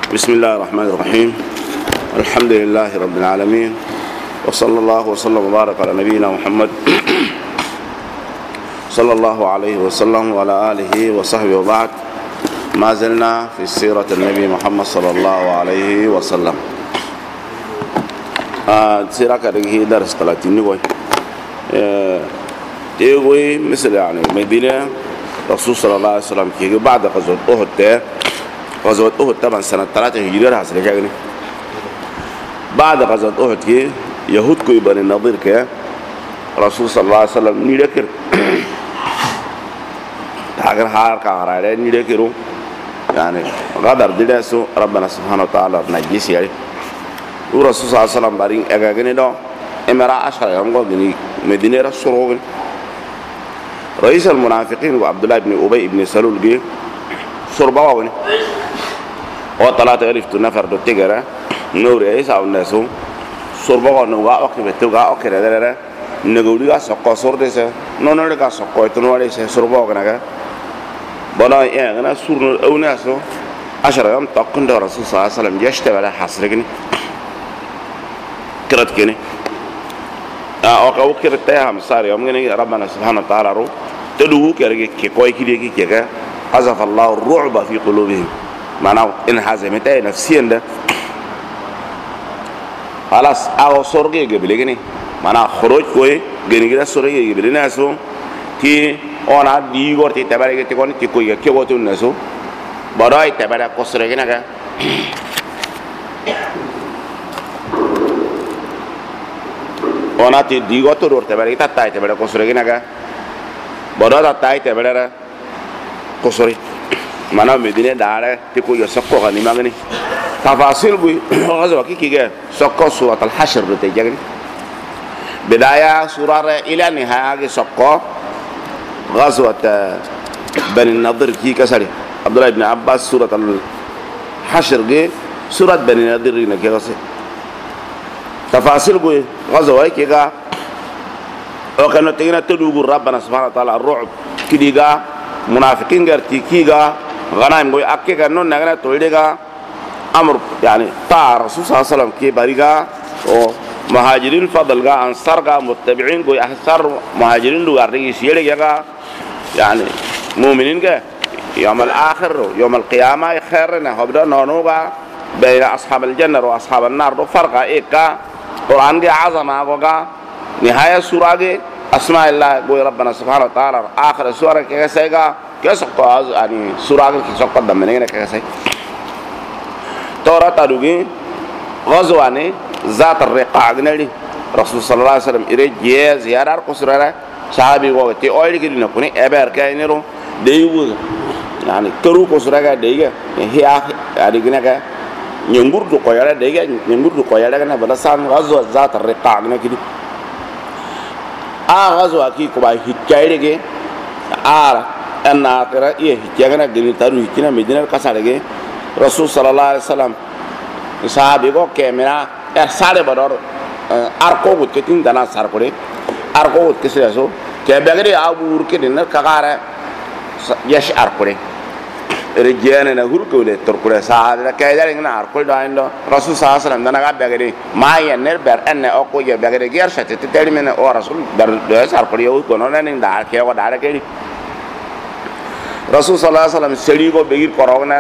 بسم الله الرحمن الرحيم. الحمد لله رب العالمين، وصلى الله وسلم وبارك على نبينا محمد صلى الله عليه وسلم وعلى آله وصحبه. وبعد، ما زلنا في سيرة النبي محمد صلى الله عليه وسلم. سيرة كده درس 30 نقول يقول مثل يعني مدينة رسول صلى الله عليه وسلم كي بعد غزوة أحد طبعا سنة 3 هجرية حصل كده. بعد غزوة أحد كي يهود كي بني النضير كي رسول صلى الله عليه وسلم نيركر تاجر حار كهراء نيركرو يعني غدر دلسو ربنا سبحانه وتعالى نجيس يعني. ورسول صلى الله عليه وسلم بارين أجاكني ده إمرأة عشرة يوم قدني مدينة رسول رئيس المنافقين وعبد الله بن أبي بن سلول جه صربا وغني وطلعت عرفت نفر دتجرة نور عيسى أو الناسو صربا ونوعا أكيد بتوعا أكيد هذا نقولي كاسقة صوردة نونر كاسقة تنوالي صربا وغناك بنا يعني أنا صور أو ناسو عشرة يوم تقن ده رسول صلى الله عليه وسلم يشتغل على حصركني كرت كني أو كرت تيها مسار يوم كني ربنا سبحانه وتعالى رو تدوه كي كوي كي كي قذف الله الرعب في قلوبهم معناه إن هزمته نفسيا ده خلاص أو سرقة قبل كني معناه خروج كوي جني كده سرقة قبل ناسو كي أنا ديغور تبارك تكون تكوي كي وتون ناسو براي تبارك كسر كنا كا أنا تديغور تور تبارك تاي تبارك كسر كنا كا براي تاي تبارك كسري mana medine dare tiko yo sokko gani magni tafasil bu غزوه كي سokko سوره الحشر بتجري بدايه سوره الى نهايه سokko غزوه بني النضر كي كسري عبد الله بن عباس سوره الحشر دي سوره بني النضر كي كسري تفاصيل bu غزوه كي وكانت تينا تدوغ ربنا سبحانه وتعالى الرعب كديغا منافقين غيرتي كيغا غنايم غوي اكي كانو نغنا تولديغا امر يعني طاع الرسول صلى الله عليه وسلم كي باريغا او مهاجرين فضلغا انصارغا متبعين غوي احصار مهاجرين دو غاري سيليغا يعني مؤمنين غا يوم الاخر يوم القيامه خيرنا هبدا نونوغا بين اصحاب الجنه واصحاب النار دو فرقا ايكا قران دي عظمه غوغا نهايه سوره اسماء الله غوي ربنا سبحانه وتعالى اخر سوره كيسايغا كيسقط يعني سوره كيسقط دمنه كيساي تورا تادوغي غزواني ذات الرقاع نلي رسول صلى الله عليه وسلم يرجي زياره قصره صحابي وقتي اويل كي نكوني ابر كاينرو ديو يعني كرو قصره ديغا هي اديغنا نيمبور دو كويالا ديغا نيمبور دو كويالا كنا بدسان غزوه ذات الرقاع نكدي غزوه كي كوباي هيكايرغي أن آخر إيه جاكنا جنين تارو هيكنا مدينة كسارة رسول صلى الله عليه وسلم صحابي کو كاميرا سارے بدر أركو بود كتير دانا سار كوري أركو بود كسر أسو كبعدي أبور كدين كعارة يش أركوري رجعنا نقول كوله تركوله صحابي كذا إننا أركو دايندو رسول صلى الله عليه وسلم دانا كبعدي ما ينر بر أن أكو يبعدي غير شتى تتكلم من أو رسول بر سار كوري أو كوننا نين دار كيا ودار كذي رسول صلى الله عليه وسلم سري کو بغیر کرونا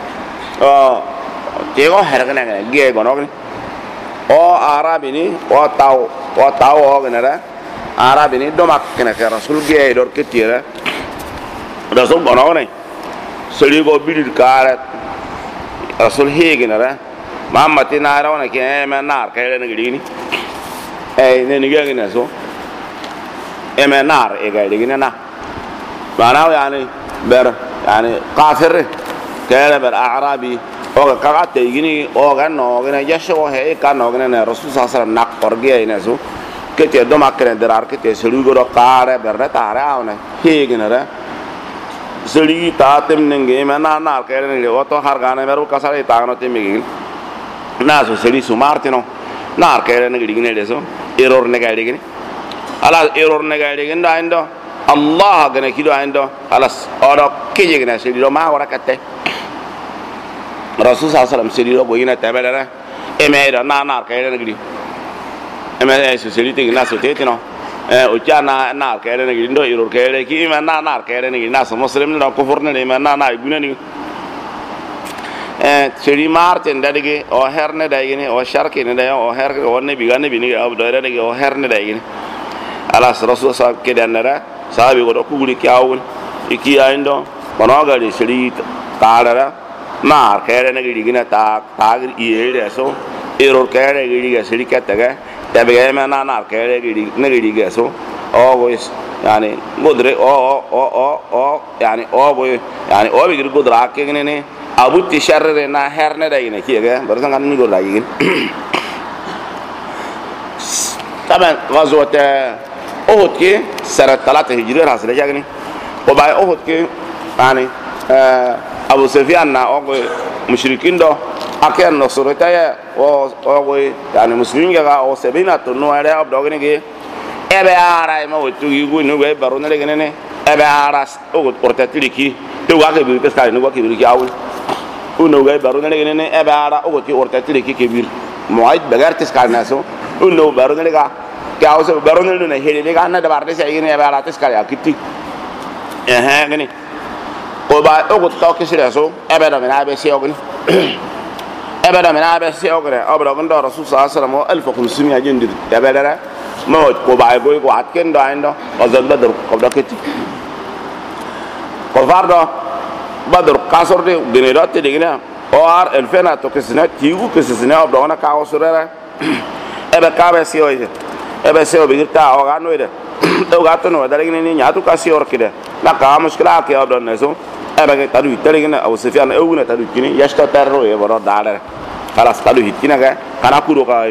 تيغو هرغنا گي گنوغني او عربيني او تاو غنرا عربيني دوماك كنا رسول گي دور كتيرا رسول گنوغني سري کو بيدر كار رسول هيگنرا محمد ناراونا كي ما نار كاي نغديني اي نيغنا سو اما نار اي گاي دينا نا معناه يعني بر يعني قافر كان بر أعرابي أو كعات يجيني أو كان نوعنا يشوا هي كان نوعنا الرسول صلى الله عليه وسلم نقرقيه ينسو كتير دوم أكرن درار كتير سلوك رو كاره برا تاره أونا هي كنره سلوك تاتم نعى منا نار كاره نعى واتو هرگانه برو كسره تاغنا تيميگين ناسو سلوك سمارتينو نار كاره نعى ديگينه ديسو error نعى ديگينه على error نعى ديگين دا عندو الله غنى كيلو عندو خلاص أورا كي جينا سيدي ما ورا كته rasul sallallahu alaihi wasallam seri ro boyina tabelera emeira na kaire na gidi emere so seri te na so tetino o jana na kaire na gidi ndo iro kaire ki ma na kaire na gidi na so muslim no kufur ne ma na gunani seri martin dadige o herne dagini o sharki ne da o her o ne bigane bini ab do dadige o herne dagini alas rasul sa kedanara sahabi go ku guri kyawun iki aindo bonoga di seri talara na kaire na gidi gina ta tagir iere so iro kaire gidi ga seri kataga tabe ma na kaire gidi na gidi ga so o go yani godre o yani o go yani o bigir godra ke ne abu tisharre na herne da ine kiega barzan kan ni gola yin taban ghazwat uhud ke سنه 3 هجريه حاصله يعني وباي uhud ke yani abu sufyan na o mushrikin do akan nusrata ya o yani muslimin ga o sebina to no ara abdogene ge ebe ara ma wotu yugo no be barone le gene ebe ara o portatili ki to wa ke bi pesca no wa ke bi ki awul uno gay barone le gene ebe ara o ti portatili ki ke bir muaid bagar tes karnaso uno barone le ga ke awso barone le ne hele le ga na da barde sai gene ebe ara tes kar ya kitti gene ko ba o to ke sira so ebe da na be se o gene ebe da na be se o gene obro gondo rasul sallallahu alaihi wasallam 1500 jindir ebe da ma ko ba ko atken do ando o zalla dur ko da kiti ko fardo badr kasor de generate de gina o ar el fena to kesna tigu kesna obro ona ka o surera ebe ka be se o ebe se o bigirta o ga no ide to ga to no da gina ni nya to ka se or kide la ka mushkila ke obro neso ebe ke tadu tele gina o sefian e una tadu kini yashta terro e boro dare خلاص tadu hitina ga kana kuro ka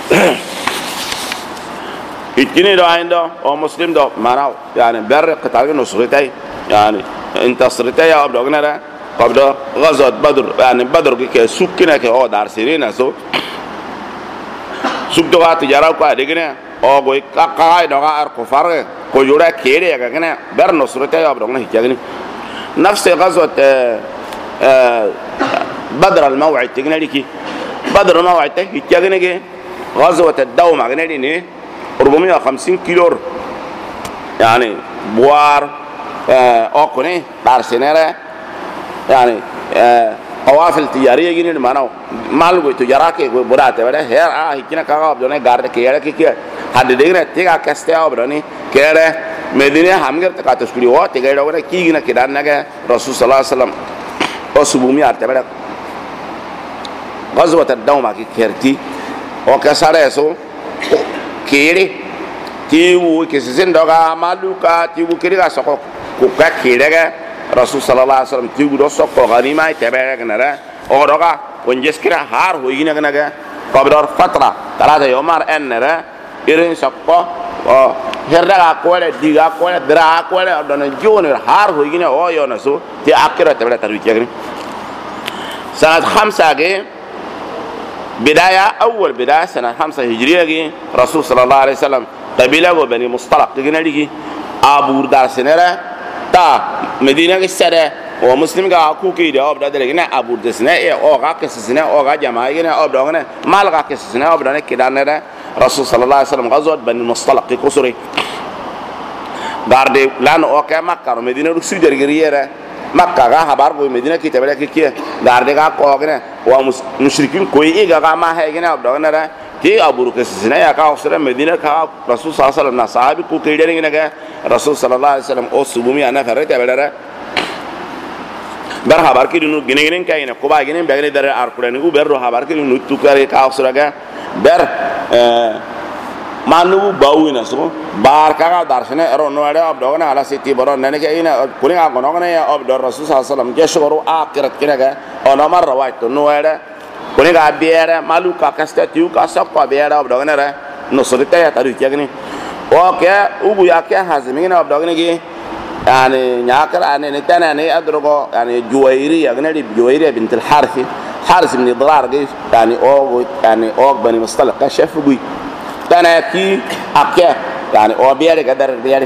hitini do aindo o muslim do mana yani ber قتال نصرتي يعني انتصرتي يا ابو غنرا قبل غزوه بدر يعني بدر كي سكنا كي او دار سيرينا سو سوق دو تجارا کو دغنا او گوي کا دو ار كفار کو جوڑا کيري يا گنا بر نصرتي يا ابو غنا هيجني نفس غزوه بدر الموعد تغنا لكي بدر الموعد هيجني غزوه الدوم غنا دي 450 كيلو يعني بوار اوكوني بارسنره يعني قوافل تجاريه جنين مانو مالغو تجاراكي بوداته ولا هير هيكنا كاغا بدونه غارد كيره كي حد دغنا تيغا كاستيا بدوني كيره مدينه همغر تكاتسكري او تيغا دوغنا كيغنا كدانغا رسول صلى الله عليه وسلم وسبومي ارتبه غزوه الدوما كي كيرتي او كسارسو كيري تيو كيسين دوغا مالوكا تيو كيرغا سوكو كوكا كيرغا رسول صلى الله عليه وسلم تيو دو سوكو غنيمه تبارك نرا او دوغا ونجسكرا هار هوينا غنغا قبر فتره 3 يومار انرا يرين سوكو هردا كوله ديغا كوله درا كوله دون جون هار هوينا او يونسو تي اخره تبارك ترويجغني سنه 5 بدايه اول بدايه سنه 5 هجريه رسول صلى الله عليه وسلم قبيله بني مصطلق تجنالي ابو دار سنره تا مدينه السره ومسلم غا كوكي دي ابدا دلغنا ابو دسنا او غا كسسنا او غا جماعه او دوغنا مال غا كسسنا او بدنا كدانره رسول صلى الله عليه وسلم غزوه بني مصطلق كسري غاردي لان او كما كار مدينه رسول درغريره مكه غا خبر كو مدينه كي تبلا كي غاردي غا كوغنا ومشركين كوي غا ما هيغنا دوغنا تي ابو كسسنا يا كا اسره مدينه كا رسول صلى الله عليه وسلم صحابي كو كيدرغنا رسول صلى الله عليه وسلم او سبومي انا فرت بلره بر خبر كي نو گنين كاين كوبا گنين بغني در اركرن او بر خبر كي نو تو كاري كا اسره بر مانو باوينا سو بار كا درشنه ارو نو اڑا اب دوغنا على سيتي برو نن كاين كوني غنوغنا يا اب در رسول صلى الله عليه وسلم جشورو اخرت كنگا او نمر روایت نو اڑا kuni ga biere maluka kasta tiu ka sakwa biere ob dogana ra no sorita ya taru tiagni o ke ubu ya ke hazmina ob dogana gi yani nyakara ane ne tana ne adrogo yani juwairi agna di juwairi bint al harith harith ibn dirar gi yani o bani mustalaq kashaf gui tana ki akya yani o biere ga dar biere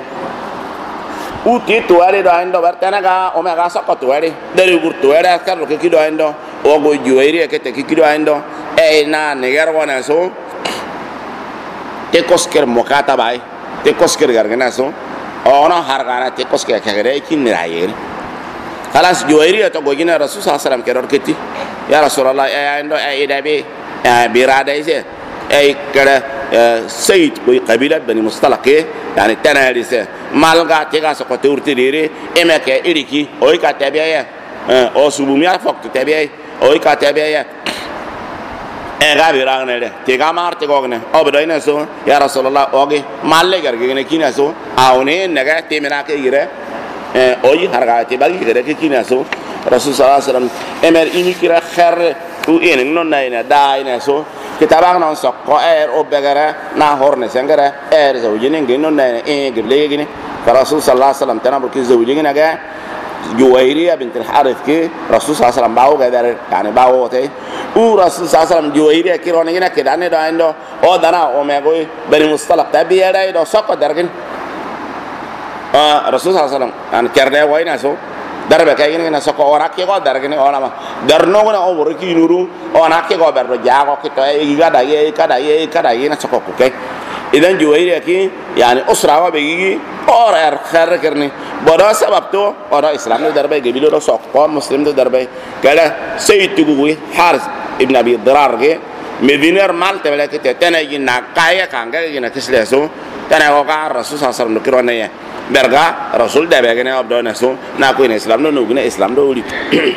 uti tuare do ando bartana ga o me ga sakwa tuare dari gur tuare askar lo ke ki do ando o go juwairi ke te kikido ando na negar wana so te kosker mokata bai te kosker gargana so ona hargana te kosker kagere kin rayer خلاص جويرية تقولين الرسول صلى الله عليه وسلم كرركتي يا رسول الله عنده إدابي برادة إيش أي كذا سيد بي قبيلة بني مصطلق يعني تناديس مالغا تيغا سقطور تديري إما كإيريكي أوي كتابيا أو سبوميا فوق تتابيا أوي كتابيا غابيران ده تيغا مار تيغوغنا أو بدوينا سو يا رسول الله أوكي مالك كرجعنا كينا سو أوني نجا تيمنا كيره oyi hargati bagi gere ke kina so rasul sallallahu alaihi wasallam emer ini kira khair tu en non na ina da ina so kitabang non so ko o begara na horne sengara so jinin ngi non na geble gini rasul sallallahu alaihi wasallam tanabur ki zawjin ga juwairiya bint al-harith ki rasul sallallahu alaihi wasallam bawo ga dar yani bawo te rasul sallallahu alaihi wasallam juwairiya ki ron ngina ke dane do ando o dana o me go bani mustalaq tabiya dai do sokko dargin rasul sallallahu alaihi wasallam an kerde wayna so darbe kay ngina soko ora ke go dargini ona ma darno gona o bor ki nuru ona ke go berdo jago ki to e gada ye na soko ko ke idan juwairi ki yani usra wa be gi ora khar karni bodo sabab to ora islam do darbe ge bilo do soko muslim do darbe kala sayyid tugu haris ibn abi dirar ge mediner mal te bela ke tena gi na kaya kanga gi na kisle so tena go ka rasul sallallahu alaihi wasallam kirona ye berga rasul da begene abdo naso na ko islam no gune islam do uli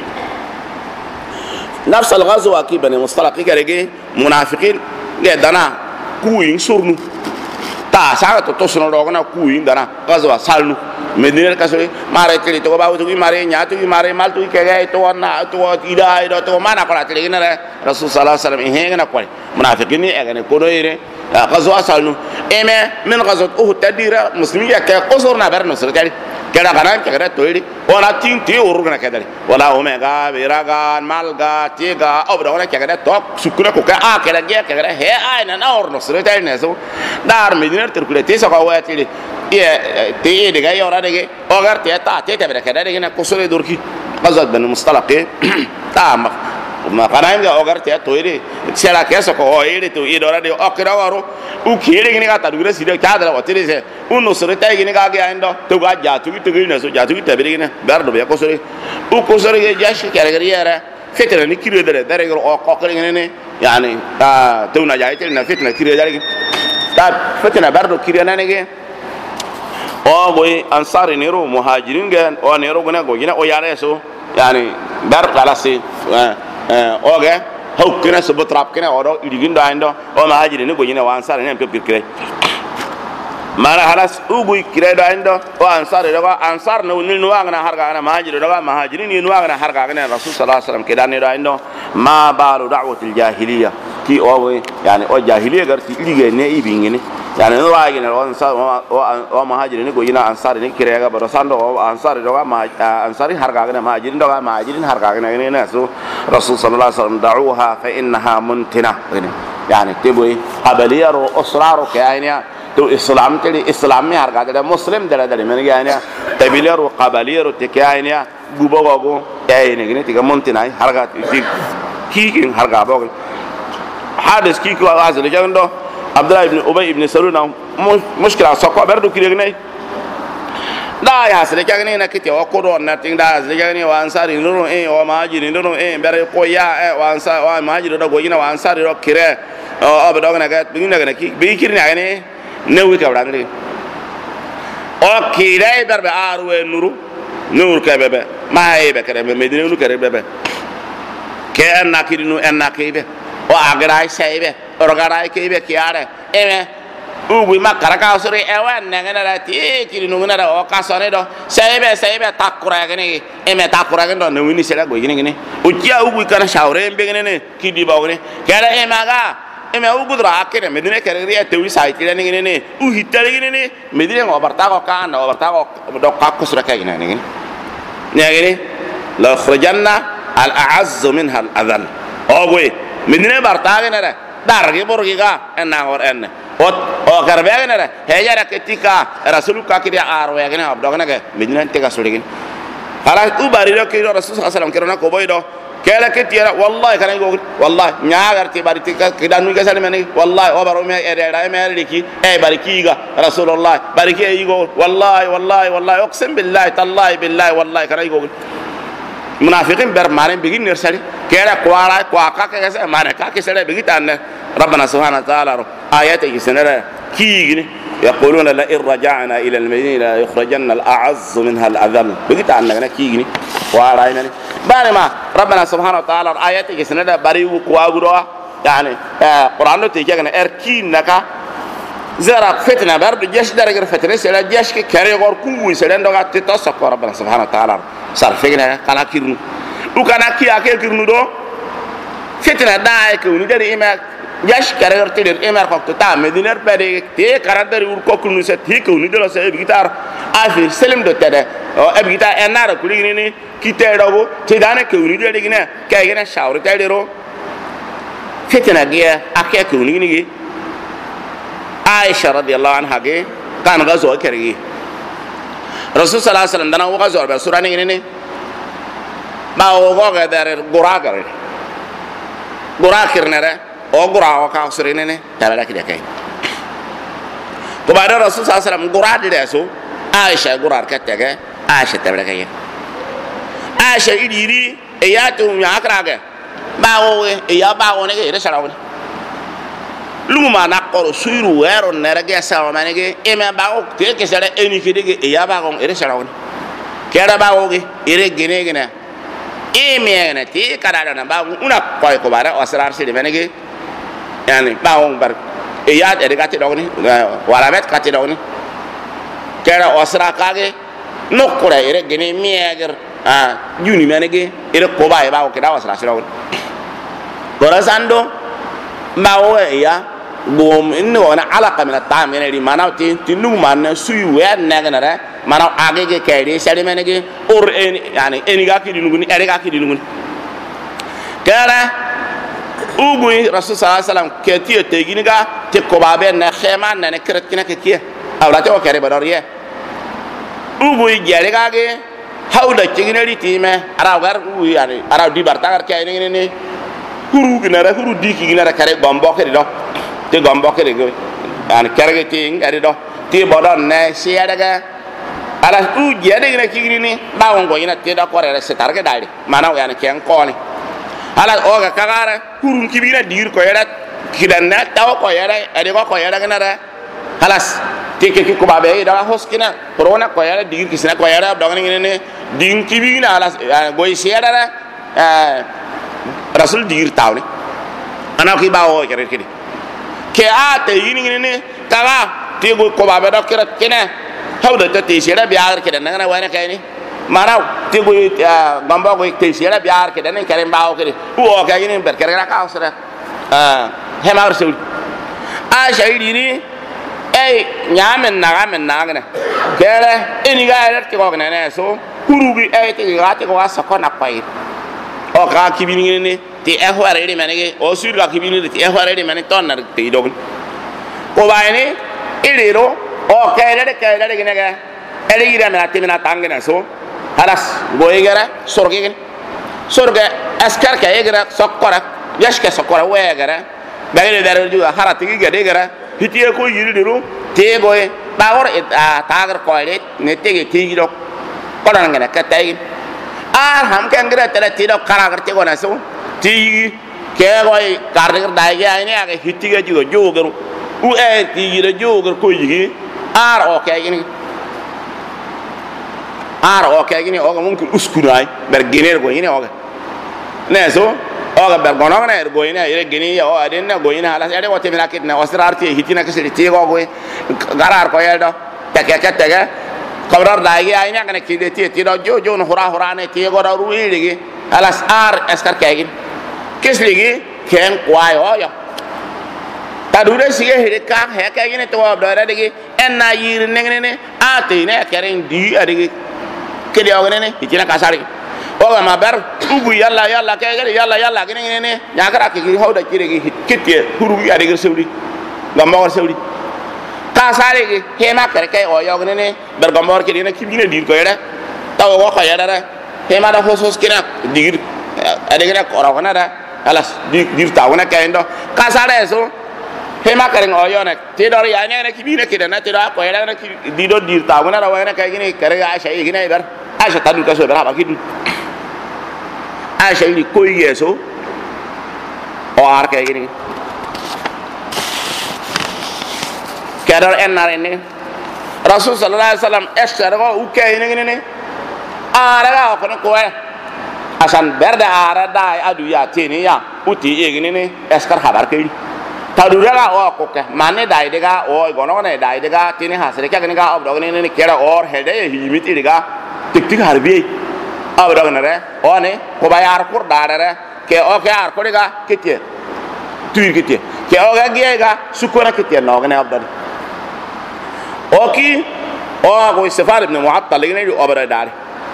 nafs al ghazwa ki bani mustalaq garege munafiqin le dana kuin surnu ta sa to sono rogna kuin dana ghazwa salnu mediner kaso mare tili to bawo to mare nya to mare mal to ke to na to ida to mana ko la tili na rasul sallallahu alaihi wasallam he ngana ko munafiqin ni egane ko do ire غزوة سالنو إما من غزوة تدير مسلمين كقصورنا برنو سرتالي كذا غنام كذا تويدي ولا تين ورغنا كذا ولا أوميغا بيراغان مالغا تيغا أو بدونا كذا توك سكنا كوكا كذا جيا كذا هي أنا نور نسرتالي نسو دار مدينة تركيا تيسا قواتي تي دغا يورا دغه اوغر تي تبر كذا دغه كسوري دوركي غزوة بن مصطلق تام ma kanaim ga ogar te toire sera keso ko ire to idora de okira waro u kire gini ga tadure sire kadra watire se uno sore tay gini ga ga endo to ga jatu to gini so jatu te bere gini bardo be ko sore u ko sore ge jashi kare gari yara fitna ni kire dare o ko kare gini ne yani ta to na jaite na fitna kire dare ta fitna bardo kire na ne ge o boy ansari nero muhajirin ga o nero gona go gina o yare so yani bar qalasi oge hawkina so botrap kina oro idigindo ando o mahajiri ni gonyina wa ansar ne pep kire mara halas ugu kire do ando o ansar do ansar no ni nuwa ngana harga na mahajiri do mahajiri ni nuwa ngana harga ngana rasul sallallahu alaihi wasallam kedane do ando ma balu da'watil jahiliya ki o yani o jahiliya garti idige ne ibingini yani no wa gina o ansar o mahajiri ni gonyina ansar ni kire ga baro sando o ansar do ansari harga ngana mahajiri do mahajirin harga ngana ne so rasul sallallahu alaihi wasallam da'uha fa innaha muntina yani tiboy qabaliyaro usraro kayanya تو اسلام تلي اسلامي هرغا ده مسلم ده ده من يعني تبيلر وقبلير تكاينيا غوبوغو اي نغني تيغا مونتيناي هرغا كيكين هرغا بوغ حادث كيكو ازل جاندو عبد الله بن ابي بن سلول مشكله سوكو بردو كيرغني da ya sele kagani na kiti o kodo na tinda sele kagani wa ansari nuru o mahajiri nuru bere ko ya wa ansari wa mahajiri do gogina wa ansari do kire o be dogna ga bingina ga ki bi kirni agani newi ka brangri o kire berbe arwe nur ka bebe mai be kare be medine nu kare bebe ke anna kirinu anna kebe o agrai saibe o garai kebe kiare eme ubi makaraka sore ewan ngana la ti kirinu ngana da o kasone do saibe takura gani eme takura gani do newini sela go gini ukia ubi kana shawre mbe gini kidi bawne kala eme ugudra akene medine kare riya tewi saiti ni gini u hitale gini medine ngo bartago kana o bartago do kakko sura kay gini gini la khrajanna al a'azz minha al adhal o boy medine bartago nere dargi borgiga enna hor enne o karbe nere hejara ketika rasul ka kidi arwe gini abdo gana ke medine tega suligin hala u bari do kiro rasul sallallahu alaihi wasallam kirona ko boy do kela ke tira wallahi kana go wallahi nyaagar ti bari ti ka danu ga salmani wallahi o baro me era me liki e bariki ga rasulullah bariki e go wallahi wallahi wallahi uqsim billahi tallahi billahi wallahi kana go munafiqin ber mane bigin ner sari kela kwara kwa ka ka sa mane ka ke sare bigi tan rabbana subhanahu wa ta'ala ayat yi sanara kigini يقولون لئن رجعنا الى المدينه يخرجن الاعز منها الاذل بقيت عندنا كيغني وراينا بارما ربنا سبحانه وتعالى ايات يسندا بريو كواغرو يعني قران تيجنا اركين نكا زرا فتنه برد جيش درجه فتنه سلا جيش كاري غور كو سلان دوغا تتصق ربنا سبحانه وتعالى صرفنا كلا كيرنو وكان كي اكل كيرنو دو فتنه داي كوني دري ما جاش كارير تير امر كوكو تا مدينر بري تي كارادر ور كوكو نسه تي كوني دلو سي بيتار افي سلم دو تده او ابيتا انار كولي ني كيتيرو تي دانا كوني دي غنا كاينا شاور تيرو فتنه جيا اكي كوني ني عائشه رضي الله عنها كان غزو كري رسول صلى الله عليه وسلم دنا غزو بسوره ني باو غو غدر غراغر غراكر نره o gura ka usrene ne tabara ki dekai ko ba rasul sallallahu alaihi wasallam gura de so aisha gura ka tege aisha tabara kai aisha idiri e ya tu nya akraga ba o e ya ba o ne ke resara woni luma na ko suiru wero ne rage sa o mane ke e me ba o te ke sare eni ke de e ya ba o resara woni kera ba o ke ire gene gene e me ne ti kada na ba una ko bara o sarar se de mane ke yani baawon bar e yaade de gatti dogni wala met gatti dogni kera osra kage nokure ere gene mieger juni menege ere ko bae baaw ke da osra sira gorasando baawo ya gom inno wana alaqa min at-ta'am yani manawti tinu man suyu wer nagana manaw agege kayde sari menege or yani eni gaki dinuguni ere gaki dinuguni kera ugu rasul sallallahu alaihi wasallam ketiye teginiga te ko babe na khema na ne kret kina ke kiye awrate o kare badoriye ugu jere gage hawda tiginari time aragar u yani araw di bartagar kay ne ne huru ginara huru diki ginara kare gombo ke do te gombo ke do yani kare te ngari do te bodon ne siya daga ala u jere gina kigini bawon go ina te da korere se targe dali mana yani ken ko ni ala oga kagara kurun kibira dir ko yara kidanna taw ko yara ade ko yara ganara halas teke ko babe da hoskina corona ko yara dir kisna ko yara dogani ne din kibina halas goy siara rasul dir tawni ana ki bawo kere kidi ke ate yini ne taga te go ko babe da kira kene hawda ta te siara biar kidanna na wana kayni maraw te go gamba go te siara biar ke danen kare mbaaw ke o ka yini ber kare ka usra hemar seul a shaydi ni ay nyamen na kere eni ga eret ko ne so kurubi ay te ga te ko asa ko na pai o ka kibini ni ti e hore ri menege o sur ga kibini ti e hore ri men ton na te dogun ko bayni iliro o kere gine ga ere ira na te na tangena so halas boygara sorge askar ka yegara sokora yashka sokora wegara bagere daro ju harati gi gade gara hitiye ko yiridiru te boy bawor tagar ko ile ne tege tigiro kodan ngana ka tay ham kan gira tele tido karagar te gona so ti ke goy kardir dai ga ine aga hitiye ju jogaru u e tigiro jogar ko yigi o ke gini o ke gini o mumkin uskunay ber gener go ine o ne so o ber gono na go ine ire geni ya o aden na go ine ala ade o temina kitna o sirarti hitina ke sirti go go garar ko yeldo teke kabrar daigi ay nya kana kide ti do jo no hura ne ti go da ruwiligi alas eskar kegin kisligi ken kwayo yo tadure sige hede ka he kegin to do radigi enna yir ne ate ne karen di adigi kede o ne hitina kasari o ma ber ugu yalla kegere yalla gine ne nyakara ki hawda kiregi kitte huru adigi sewdi gambo sewdi kasare ge hema kare kai o yogne ne bergambor ke dina kibine dir ko yeda taw go ko yeda hema da hosos kina digir adegina korogna da alas dir tawna kayndo kasare so hema karen oyone ti dor ya ne ki bine kidana ti do ko era na ki di do dir tawna ra wana kay gini kare Aisha igina ber Aisha tadu ka so ber ba kidu Aisha ni koy yeso o ar kay gini kadar enare ne Rasul sallallahu alaihi wasallam eshara ko ukay ne ara ga ko ko asan berda ara dai adu ya tini ya uti egini ne eskar habar kay tadura ga o ko ke mane dai dega o gono ne dai dega tini hasre kya gani ga abdo ne kera or hede himiti dega tik harbi abdo ne re o ne ko bayar kur dare ke o ke ar ko dega kete tuir kete ke o ga giega sukona kete no ne abdo oki o ko Safar ibn Mu'attal ne o bara dare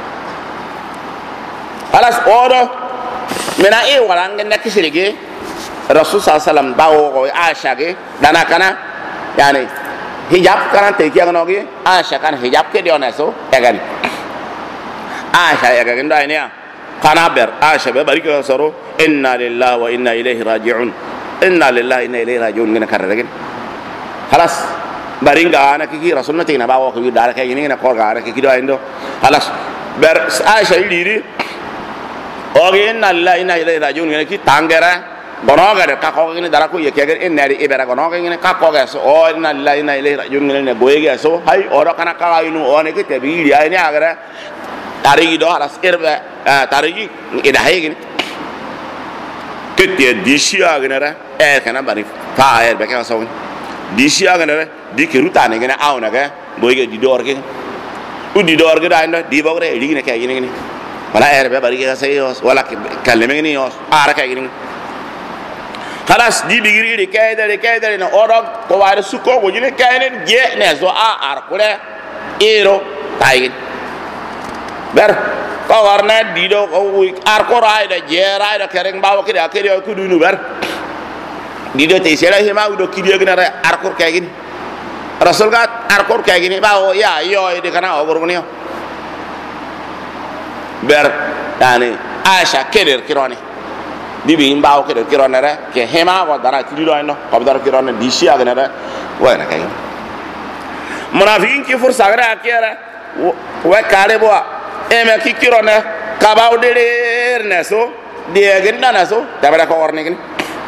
alas oro mena e waranga ne kisirige Rasul sallallahu alaihi wasallam bawo ko Aisha ge dana kana yani hijab kana te kiya no ge Aisha kana hijab ke diona so egan Aisha egan ndo ina kana ber Aisha be bari ko soro inna lillahi wa inna ilaihi raji'un inna lillahi inna ilaihi raji'un ngena karregen خلاص baringa ana kiki Rasul nati na bawo ko dara kay ni na ko gara kiki do endo خلاص ber Aisha iliri oge inna lillahi inna ilaihi raji'un ngena ki tangera gonoga de ka ko ni dara ko ye kege en nari ibera gonoga ni ka ko ga so o inna lillahi inna ilaihi raji'un ne boyege so hay oro kana ka inu one ke te bi ya ni agara tari do halas irbe tari ida haygi ke te dishi agnara e kana bari fa er be ka so dishi agnara di ke ruta ne gena awna ga boyege di dor ke u di dor ke da ndo di bogre edi ne kay ni wala er be bari ga say wala kaleme ni os ara kay ni خلاص دي بيجري كده نا اورو كوار سوكو وجين كاين جي نزو اركوله ايرو تاين بر كوارنا ديدو اركو رايدا جي رايدا كرين باو كده كده كدونو بر ديدو تيسلا هما ودو كيدو غنا اركو كاين رسول کا اركو كاين باو يا يو دي كنا اوغرونيو بر يعني عائشة كده كيروني dibi imbaw ke do kironere ke hema wa dara kilo no qabdar kirone dishi agnere wa na kay munafiqin ki fursa gara akera wa kare bo eme ki kirone kabaw de neso de genda naso tabara ko orne kin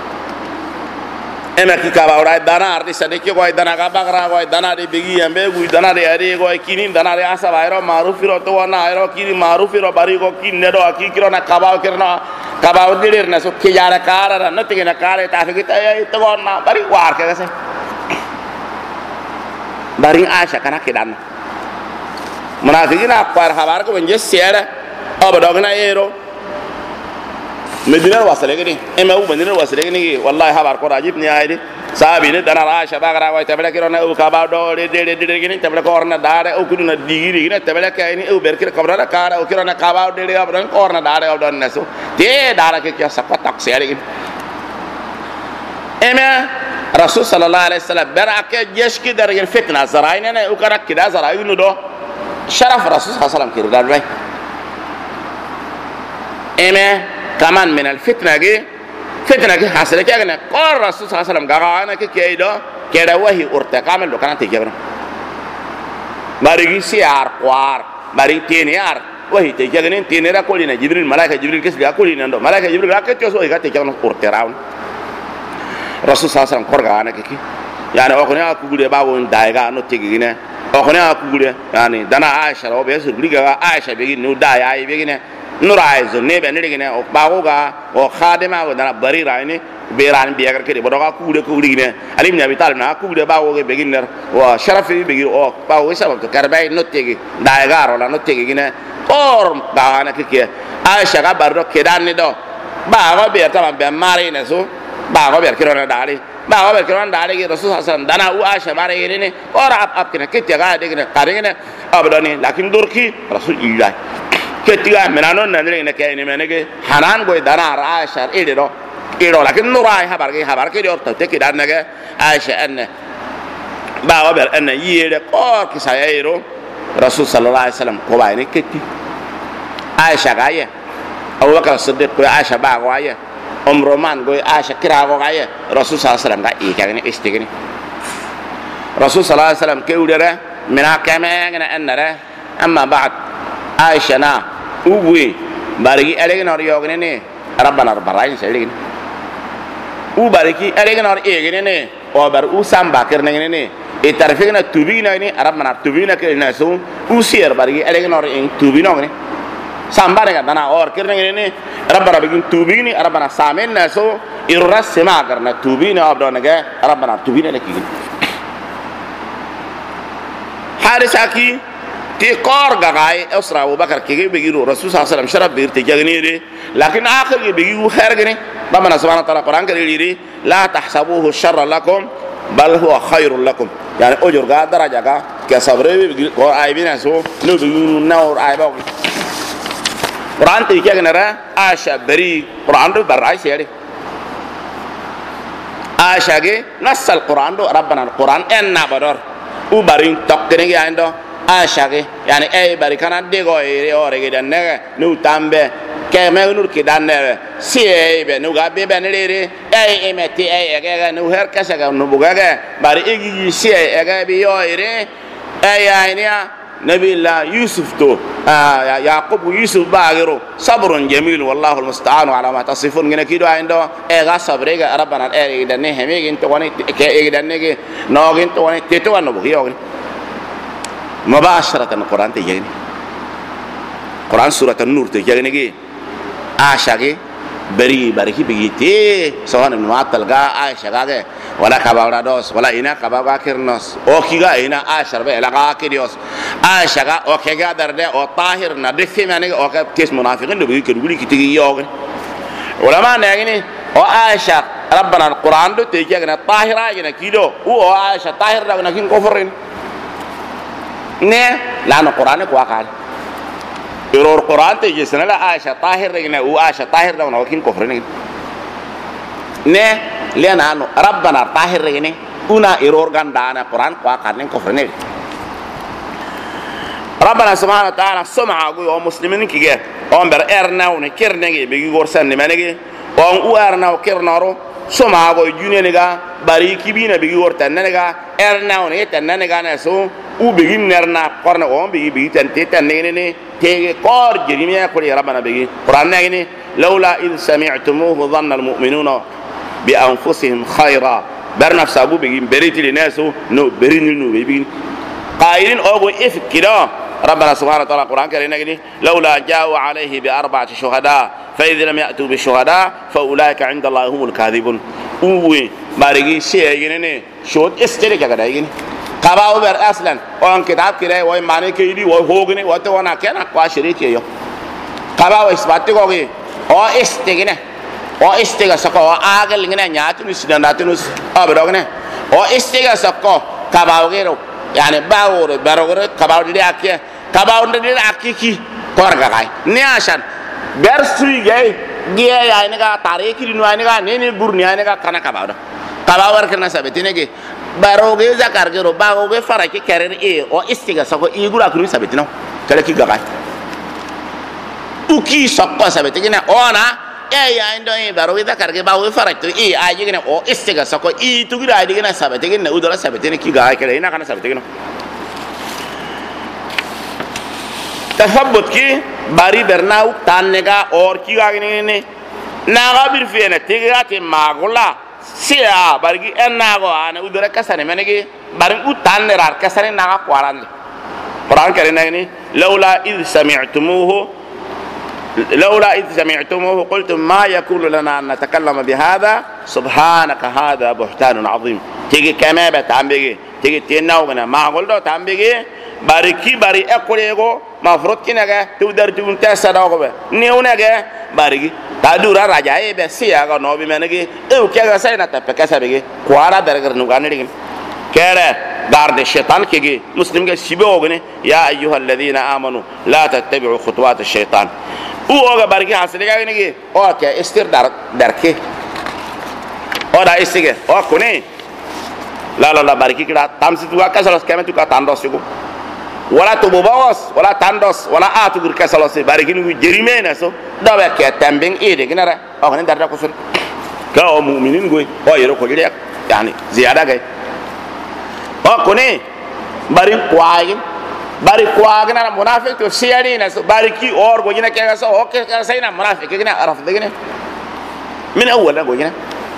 eme ki kabaw ra dana arti sade ki ko dana ka bagra ko dana de bigi ambe gu dana de ari ko kini dana de asa bayro marufiro to wana ayro kini marufiro bari ko kinne do ki kirona kabaw kirna kabaw dilir na so kiyara kara na tingena kare ta kita ya itu na bari war ke se bari Aisha kana kidan munafiqina akbar habar ko benje sera abadogna ero medina wasale gini ema u medina wasale gini wallahi habar ko rajib ni ayde sahabi ne dana Aisha bagara wa tabela kirona u kabaw do de gini tabela ko orna dare o kuduna digiri gini tabela kayni u berkir kabra kara o kirona kabaw de abran ko orna dare o don naso te dara ke kya sapat taksere gini ema Rasul sallallahu alaihi wasallam baraka jesh ki dar fitna zaraina ne u kara kida zarainu do sharaf Rasul sallallahu alaihi wasallam kirdar bay ema kaman min al fitna ge hasale ke gane ko Rasul sallallahu alaihi wasallam gaana ke keido keda wahi urta kamel do kana te jabra bari gi siar kwar bari teniar wahi te jagane tenera ko lina Jibril malaika Jibril kes ga ko lina ndo malaika Jibril ga ke so ga te jagano urta raun Rasul sallallahu alaihi wasallam korgaana ke ki yani o ko ne aku gude bawo daiga no tegine o ko ne aku gude yani dana Aisha ro be so gudiga Aisha be gi no daya be gi ne nuraizo ne be ne gine o bagoga o khadima o dana bari raini be ran be gar kede bodoga kuude ko rigine ali ibn abi talib na kuude bagoge be ginner wa sharafi be gir o bawo sabab to karbay nottegi daigaro la nottegi gine or baana kike Aisha ga bardo kedani do bago be tama be mari ne so bago be kirona dali bago be kirona dali gi Rasul sallallahu alaihi wasallam dana u Aisha mari ne ora ap kene kite ga de gine karine abdoni lakin durki Rasul illah ketiga menano nanre ne kay ne menege hanan goy dana Aisha edero lakin nurai habar ke do to te kidan nage Aisha anne ba ber anne yere ko ki sayero Rasul sallallahu alaihi wasallam ko bayne ketti Aisha gaye Abu Bakar Siddiq ko Aisha ba go aya Roman go Aisha kira go aya Rasul sallallahu alaihi wasallam ga ikagni istigni Rasul sallallahu alaihi wasallam ke udara mina kama ngana annara amma ba'd Aisha na uwi barigi alegen or yogne ne rabbana rabbana selegen u bariki alegen or egene ne o bar u samba kerne ne e tarfina tubina ne rabbana tubina ke na so u sier barigi alegen or en tubina ne samba ne dana or kerne ne rabbana bigin tubini rabbana samen na so irra sema karna tubina abdona ga rabbana tubina ne kigin harisaki ti qor gaay usra Abu Bakar ke begiru Rasul sallallahu alaihi wasallam sharab birte jagnire lakin akhir ke begiru khair gene bamana subhanahu wa ta'ala Quran ke liri la tahsabuhu sharra lakum bal huwa khairul lakum yani ujur ga daraja ga ke sabre begiru ko ay bina so no begiru nawr ay ba Quran te jagnara Aisha bari Quran do bar Aisha Aisha ge nasal Quran do rabbana Quran enna badar u barin tokkene ge ando Aisha ge yani ay bari kana de go ere ore ge danne nu tambe ke me nur ki danne si ay be nu ga be be ne re ay emeti ay ge nu her kasa ga nu buga ge bari igi si ay ge bi yo ere ay aynia Nabiullah Yusuf to Yaqub Yusuf bagiro sabrun jamil wallahu almusta'an ala ma tasifun ngene kido ando e ga sabre ga rabbana e danne heme ge to woni ke e danne ge no ge to woni te to wano bugi yo مباشرة القرآن تجيني قرآن سورة النور تجيني عاشقي بري بريكي بيجي سواء من ما تلقى عاشقا ولا كبار دوس ولا إنا كبار كيرنوس أو كيجا إنا عاشر بيه لقى كيريوس عاشقا أو كيجا درده أو طاهر ندفع مني أو كيس منافقين لبيجي كرولي كتيجي يوغن ولا ما نعيني أو عاشق ربنا القرآن ده تجينا طاهر عينا كيلو أو عاشق طاهر ده نكين كفرين ne la no Quran ko akal error Quran te jesna la Aisha tahir regna u Aisha tahir da no kin kofre ne le na no rabbana tahir regne una error ganda na Quran ko akal ne kofre ne rabbana subhanahu wa ta'ala sum'a go o muslimin ki ge on ber erna ne kerne ge be gor sanne menege on u erna o kernaro sum'a go june ne ga bari kibina be gor tanne ga erna ne tanne ga na so u begin nerna korna on bigi tan ne tege kor jirimiya ko rabbana bigi Quran ne laula id sami'tumuhu dhanna almu'minuna bi anfusihim khayra barna sabu bigi beriti linasu no berini no bigi qailin ogo ifkira ربنا سبحانه وتعالى القرآن كريم لولا جاءوا عليه بأربعة شهداء فإذا لم يأتوا بالشهداء فأولئك عند الله هم الكاذبون وي بارغي شيء يني شوت استريك كذا يني قباو بر اصلا اون كتاب كده وای معنی کیدی وای هوگنی وای تو نا کنا قاشری کیو قباو اثبات کوگی او استگنه او استگا سکو اگل ngene nyaatu ni sidandatu abrogne o istega sakko قباو gero yani bawo barogore قباو di akke قباو di akiki korga kay ni ashan ber sui gay giya ya ni ga tariki ni ni ga ni burni ni ga kana قباو قباو war kana sabetine ge baroge zakar gero baroge faraki karer e o istiga sako igura kunu sabetino kala ki gaga uki sakko sabetina ona e ya ndo e baroge zakar ge baroge faraki e aji gene o istiga sako i tugira aji gene sabetina udara sabetina ki gaga kala ina kana sabetina tafabbut ki bari bernau tannega or ki gaga ne na gabir fiena tigati magula sia bargi ennago ana udara kasane menegi barin utanne rar kasane naga quarande Quran kare nagni laula id sami'tumuhu qultum ma yakunu lana an natakallama bihadha subhanaka hadha buhtanun azim tigi kamaba tambege tigi tenaw gana ma goldo tambege bariki bari ekolego mafrut kinaga tudar tun tasada go be neunage barigi tadura raja e be sia ga no bi menegi e o kega sai na tappe kasabege kwara dargar nu ganiri kere garde shaytan kege muslim ga sibe ogne ya ayyuhal ladina amanu la tattabi'u khutuwat ash-shaytan u oga barigi hasile ga negi o ke istir darke o da istige o kone la bariki kida tamsi tuga kasalas kame tuka tando sigo wala to bobawas wala tandos wala atu gur kasalo se barikin gu jerimena so dawa ke tambeng ede ginara o kan darda ko sun ka o mu'minin goy o yero ko jere yani ziyada gay o kone barin kwaagin bari kwaagin na munafiq to siyari na so bariki or go jina ke so o ke sayna munafiq gina araf de gina min awwal go jina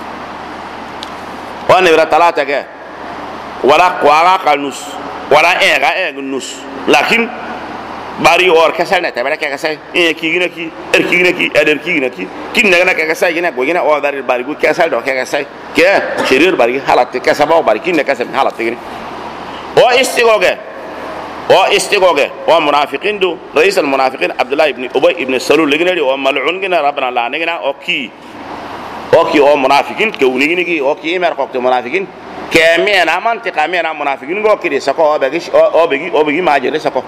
wa ne ra talata ke wala kwaaga kanus wala ega nus lakin bari or kasal na tabara kasal kigina ki kigina ki eder kigina ki kin na kasal gina go gina o dari bari go kasal do kasal ke shirir bari halat kasaba bari kin kasal halat gina o istigoge o munafiqin do رئيس المنافقين عبد الله ibn ubay ibn salul gina o mal'un gina rabbana la gina o ki o munafiqin ke unigini ki o ki mer ko munafiqin كمين أمان تكمين أم منافقين غو كده سكوا أو بيجي ما جري سكوا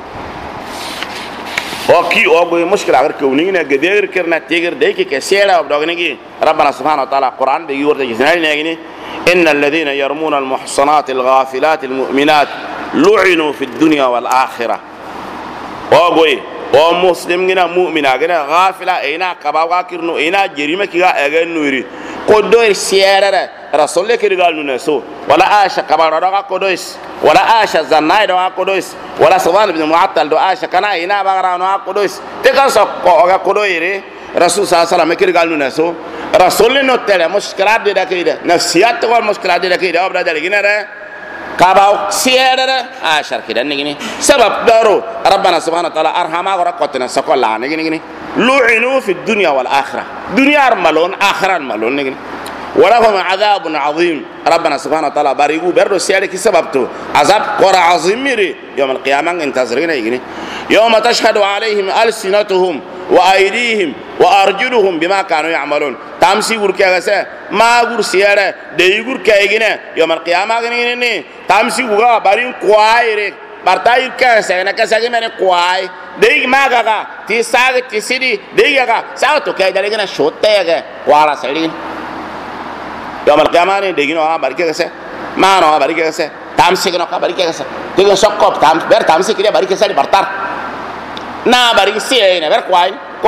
أو كي أو بيجي مشكلة أگر كونينا قدير كرنا تيجر ده كي كسيرة وبدأنا كي ربنا سبحانه وتعالى القرآن بيجي ورد جزنا لنا إن الذين يرمون المحصنات الغافلات المؤمنات لعنوا في الدنيا والآخرة أو بيجي أو مسلم جنا مؤمن جنا غافلة إينا كباوا كيرنو إينا جريمة كيا أجن نوري كودوي سيارة رسول الله كيرجال نونسو ولا عاشا كبار دوغا كودويس ولا عاشا زناي دوغا كودويس ولا سوال بن معطل دو عاشا كنا إنا بغرا نوغا كودويس تكن سوكوغا كودويري رسول صلى الله عليه وسلم كيرجال نونسو رسول الله نوتله مشكلات دي دكيده نفسيات تقول مشكلات دي دكيده أبدا دلقينا ده كاباو سيارة عاشا كده نيجي سبب دارو ربنا سبحانه وتعالى أرحمه ورقتنا سكول لا نيجي لعنوا في الدنيا والآخرة دنيا ملون آخرة ملون نيجي ولهم عذاب عظيم ربنا سبحانه وتعالى باريغو بردو سيارة كي سببتو عذاب قرى عظيم ميري يوم القيامة انتظرين يجيني يوم تشهد عليهم ألسنتهم وأيديهم وأرجلهم بما كانوا يعملون تامسي غور كيغسا ما غور سيارة دي غور كيغيني يوم القيامة غيني تامسي غور بارين كوايري برتاي كاسا نكاسا من كواي دي ما غا تي ساغ تي سيدي دي غا ساوتو كاي دالغنا شوتيغا وارا سيرين يوم القيامة ديجينو باركة كسر ما نو باركة كسر تامسكنا باركة كسر تيجي شقق تامسك كده باركة كسر برتار نا باركة سيئة بار كواي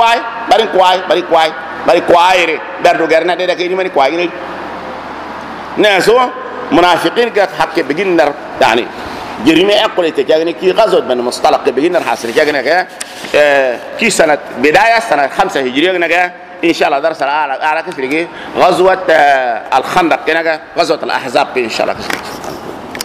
ري بردو غيرنا ده كيني من كواي ني ناسو منافقين كات حق بيجينر يعني جريمة أقول تجاهني كي غزوة من مصطلق بيجينر حاصل تجاهنا كي سنة بداية سنة 5 هجرية كنا إن شاء الله درس على كسر غزوة الخندق كنا غزوة الأحزاب إن شاء الله